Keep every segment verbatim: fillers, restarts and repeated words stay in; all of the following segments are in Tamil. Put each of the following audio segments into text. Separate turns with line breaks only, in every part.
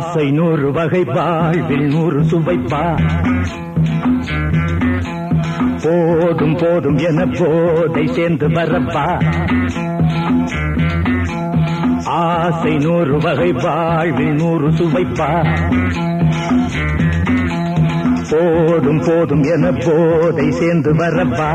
ஆசை நூறு வகை வாழ்வில் நூறு சுவைப்பா போதும் போதும் என போதை சேர்ந்து வரப்பா ஆசை நூறு வகை வாழ்வில் நூறு சுவைப்பா போதும் போதும் என போதை சேர்ந்து வரப்பா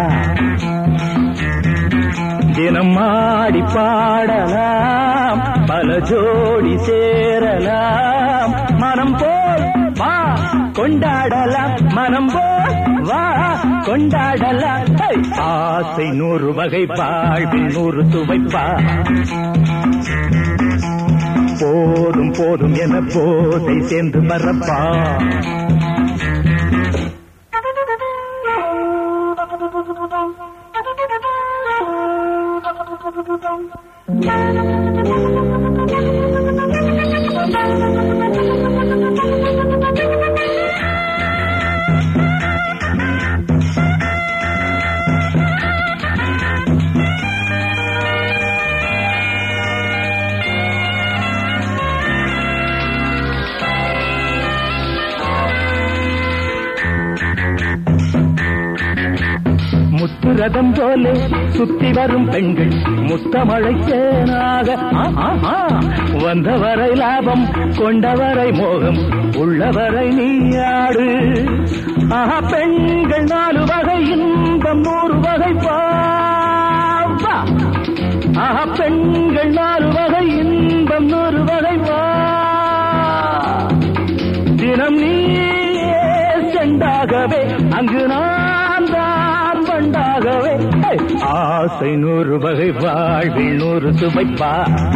தினம் ஆடி பாடலாம் பல ஜோடி சேரலாம் மனம் போல் வா கொண்டாடலாம் மனம் போல் வா கொண்டாடலாம் ஆசை நூறு வகை வாழ்வில் நூறு சுவைப்பா போதும் போதும் என போதை சேர்ந்து வரப்பா முத்துரதம் போலே சுத்தி வரும் பெண்கள் முத்தமழை தேனாக வந்தவரை லாபம் கொண்டவரை மோகம் உள்ளவரை நீயாடு ஆஹா பெண்கள் நாலு வகை இன்பம் நூறு வகை பாவா ஆஹா பெண்கள் நாலு வகை இன்பம் நூறு வகை வா தினம் நீயே செண்டாகவே அங்கு நான் தான் பண்டாகவே ஆசை நூறு வகை வாழ்வில் நூறு சுவைப்பா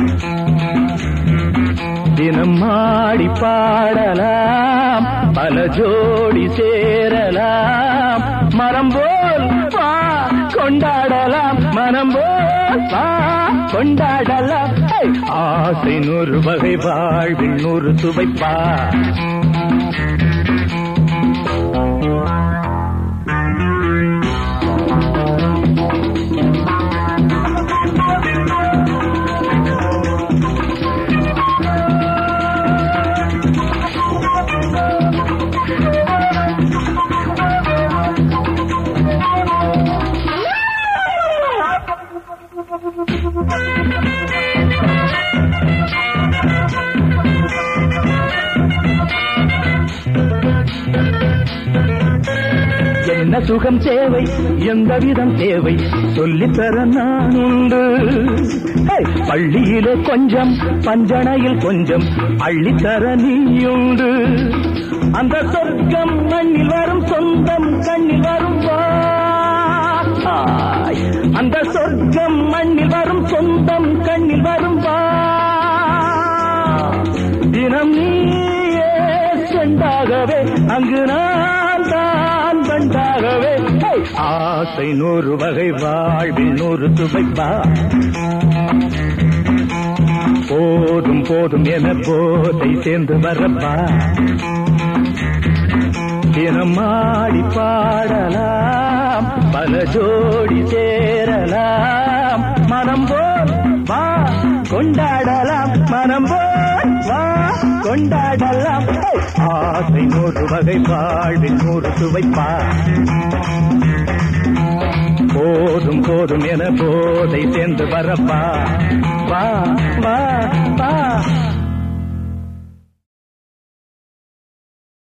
தினம் ஆடி பாடலாம் பல ஜோடி சேரலாம் மரம் போல் வா கொண்டாடலாம் மனம் போல் வா கொண்டாடலாம் ஆசை நூறு வகை வாழ்வில் நூறு சுவைப்பா என்ன சுகம் தேவை எந்த விதம் தேவை சொல்லித்தர நான் உண்டு பள்ளியிலே கொஞ்சம் பஞ்சனையில் கொஞ்சம் அள்ளித்தர நீயுண்டு அந்த சொர்க்கம் மண்ணில் வரும் சொந்தம் கண்ணில் வரும் அந்த சொர்க்கம் மண்ணில் வரும் சொந்தம் கண்ணில் வரும் தினம் நீயே செண்டாகவே அங்கு நான் தான் பண்டாகவே ஆசை நூறு வகை வாழ்வில் நூறு சுவைப்பா போதும் போதும் என போதை சேர்ந்து வரப்பா தினம் ஆடி பாடலாம் பல ஜோடி சேரலாம் மனம் போல் வா கொண்டாடலாம் மனம் போல் வா கொண்டாடலாம் ஆசை நூறு வகை வாழ்வில் நூறு சுவைப்பா போதும் போதும் என போதை சேர்ந்து வரப்பா வா வா வா